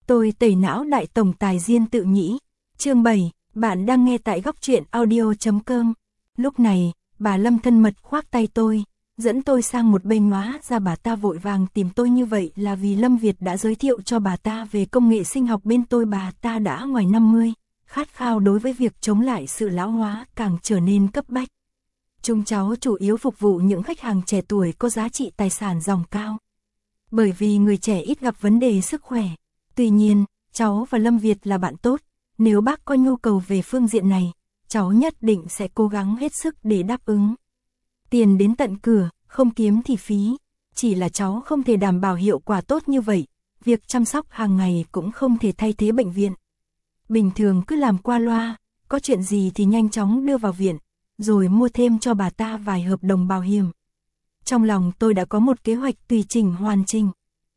Tôi tẩy não đại tổng tài Diên tự nhĩ. Chương 7, bạn đang nghe tại góc truyện audio.com. Lúc này, bà Lâm thân mật khoác tay tôi, dẫn tôi sang một bên, hóa ra bà ta vội vàng tìm tôi như vậy là vì Lâm Việt đã giới thiệu cho bà ta về công nghệ sinh học bên tôi. Bà ta đã ngoài 50, khát khao đối với việc chống lại sự lão hóa càng trở nên cấp bách. Chúng cháu chủ yếu phục vụ những khách hàng trẻ tuổi có giá trị tài sản dòng cao. Bởi vì người trẻ ít gặp vấn đề sức khỏe. Tuy nhiên, cháu và Lâm Việt là bạn tốt, nếu bác có nhu cầu về phương diện này, cháu nhất định sẽ cố gắng hết sức để đáp ứng. Tiền đến tận cửa, không kiếm thì phí, chỉ là cháu không thể đảm bảo hiệu quả tốt như vậy, việc chăm sóc hàng ngày cũng không thể thay thế bệnh viện. Bình thường cứ làm qua loa, có chuyện gì thì nhanh chóng đưa vào viện, rồi mua thêm cho bà ta vài hợp đồng bảo hiểm. Trong lòng tôi đã có một kế hoạch tùy chỉnh hoàn chỉnh.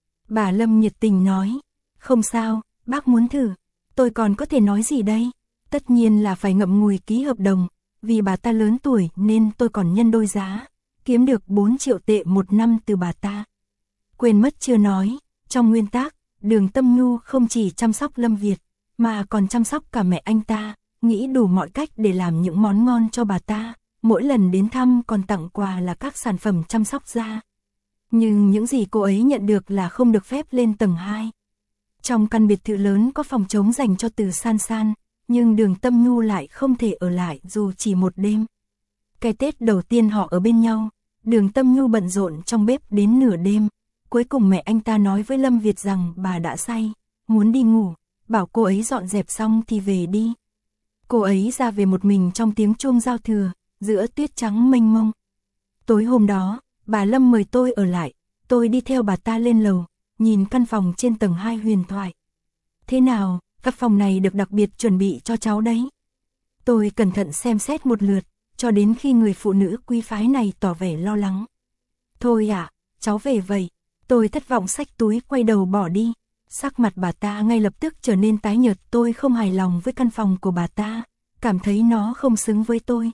Bà Lâm nhiệt tình nói, không sao, bác muốn thử, tôi còn có thể nói gì đây? Tất nhiên là phải ngậm ngùi ký hợp đồng, vì bà ta lớn tuổi nên tôi còn nhân đôi giá, kiếm được 4 triệu tệ một năm từ bà ta. Quên mất chưa nói, trong nguyên tắc, Đường Tâm Nhu không chỉ chăm sóc Lâm Việt, mà còn chăm sóc cả mẹ anh ta, nghĩ đủ mọi cách để làm những món ngon cho bà ta, mỗi lần đến thăm còn tặng quà là các sản phẩm chăm sóc da. Nhưng những gì cô ấy nhận được là không được phép lên tầng 2. Trong căn biệt thự lớn có phòng trống dành cho Từ San San, nhưng Đường Tâm Nhu lại không thể ở lại dù chỉ một đêm. Cái Tết đầu tiên họ ở bên nhau, Đường Tâm Nhu bận rộn trong bếp đến nửa đêm, cuối cùng mẹ anh ta nói với Lâm Việt rằng bà đã say, muốn đi ngủ, bảo cô ấy dọn dẹp xong thì về đi. Cô ấy ra về một mình trong tiếng chuông giao thừa, giữa tuyết trắng mênh mông. Tối hôm đó, bà Lâm mời tôi ở lại, tôi đi theo bà ta lên lầu, nhìn căn phòng trên tầng 2 huyền thoại. Thế nào, căn phòng này được đặc biệt chuẩn bị cho cháu đấy. Tôi cẩn thận xem xét một lượt, cho đến khi người phụ nữ quý phái này tỏ vẻ lo lắng. Thôi ạ, cháu về vậy. Tôi thất vọng xách túi quay đầu bỏ đi. Sắc mặt bà ta ngay lập tức trở nên tái nhợt. Tôi không hài lòng với căn phòng của bà ta, cảm thấy nó không xứng với tôi.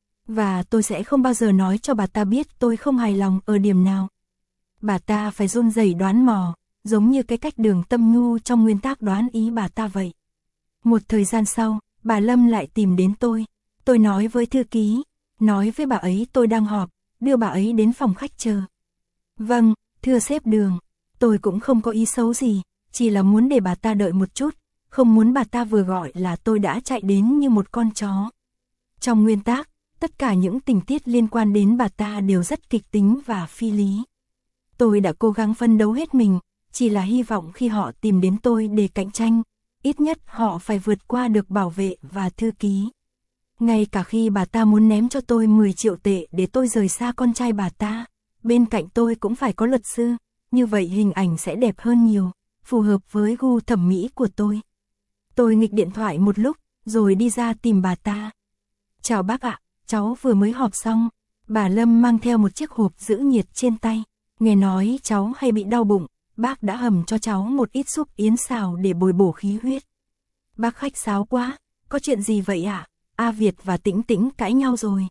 Và tôi sẽ không bao giờ nói cho bà ta biết tôi không hài lòng ở điểm nào. Bà ta phải run rẩy đoán mò, giống như cái cách Đường Tâm Nhu trong nguyên tắc đoán ý bà ta vậy. Một thời gian sau, bà Lâm lại tìm đến tôi. Tôi nói với thư ký, nói với bà ấy tôi đang họp, đưa bà ấy đến phòng khách chờ. Vâng, thưa sếp Đường, tôi cũng không có ý xấu gì, chỉ là muốn để bà ta đợi một chút, không muốn bà ta vừa gọi là tôi đã chạy đến như một con chó. Trong nguyên tắc, tất cả những tình tiết liên quan đến bà ta đều rất kịch tính và phi lý. Tôi đã cố gắng phân đấu hết mình, chỉ là hy vọng khi họ tìm đến tôi để cạnh tranh, ít nhất họ phải vượt qua được bảo vệ và thư ký. Ngay cả khi bà ta muốn ném cho tôi 10 triệu tệ để tôi rời xa con trai bà ta, bên cạnh tôi cũng phải có luật sư, như vậy hình ảnh sẽ đẹp hơn nhiều, phù hợp với gu thẩm mỹ của tôi. Tôi nghịch điện thoại một lúc, rồi đi ra tìm bà ta. Chào bác ạ, cháu vừa mới họp xong. Bà Lâm mang theo một chiếc hộp giữ nhiệt trên tay. Nghe nói cháu hay bị đau bụng, bác đã hầm cho cháu một ít súp yến xào để bồi bổ khí huyết. Bác khách sáo quá, có chuyện gì vậy ạ? A Việt và Tĩnh Tĩnh cãi nhau rồi.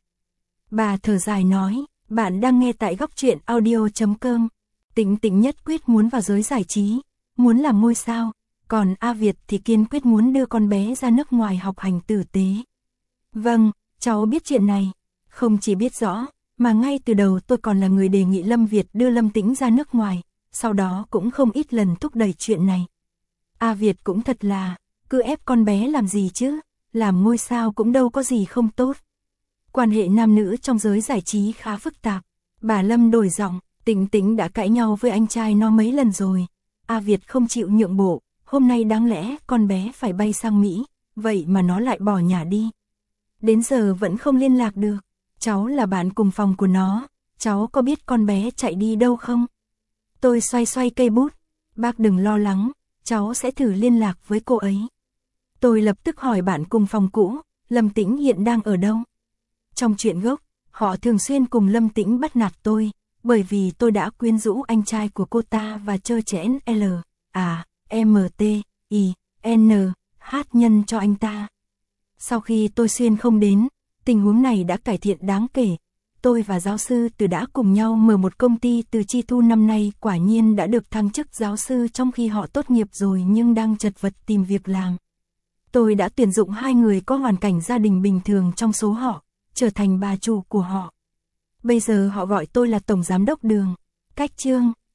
Bà thở dài nói, bạn đang nghe tại góc truyện audio.com. Tĩnh Tĩnh nhất quyết muốn vào giới giải trí, muốn làm ngôi sao, còn A Việt thì kiên quyết muốn đưa con bé ra nước ngoài học hành tử tế. Vâng, cháu biết chuyện này, không chỉ biết rõ, mà ngay từ đầu tôi còn là người đề nghị Lâm Việt đưa Lâm Tĩnh ra nước ngoài, sau đó cũng không ít lần thúc đẩy chuyện này. A Việt cũng thật là, cứ ép con bé làm gì chứ, làm ngôi sao cũng đâu có gì không tốt. Quan hệ nam nữ trong giới giải trí khá phức tạp. Bà Lâm đổi giọng, Tĩnh Tĩnh đã cãi nhau với anh trai nó mấy lần rồi. A Việt không chịu nhượng bộ, hôm nay đáng lẽ con bé phải bay sang Mỹ, vậy mà nó lại bỏ nhà đi. Đến giờ vẫn không liên lạc được. Cháu là bạn cùng phòng của nó, cháu có biết con bé chạy đi đâu không? Tôi xoay xoay cây bút, bác đừng lo lắng, cháu sẽ thử liên lạc với cô ấy. Tôi lập tức hỏi bạn cùng phòng cũ, Lâm Tĩnh hiện đang ở đâu? Trong chuyện gốc, họ thường xuyên cùng Lâm Tĩnh bắt nạt tôi, bởi vì tôi đã quyến rũ anh trai của cô ta và chơi chén hát nhân cho anh ta. Sau khi tôi xuyên không đến, tình huống này đã cải thiện đáng kể. tôi và giáo sư Từ đã cùng nhau mở một công ty. Từ Chi Thu năm nay quả nhiên đã được thăng chức giáo sư trong khi họ tốt nghiệp rồi nhưng đang chật vật tìm việc làm. Tôi đã tuyển dụng 2 người có hoàn cảnh gia đình bình thường trong số họ, trở thành bà chủ của họ. Bây giờ họ gọi tôi là Tổng Giám đốc Đường. Cách chương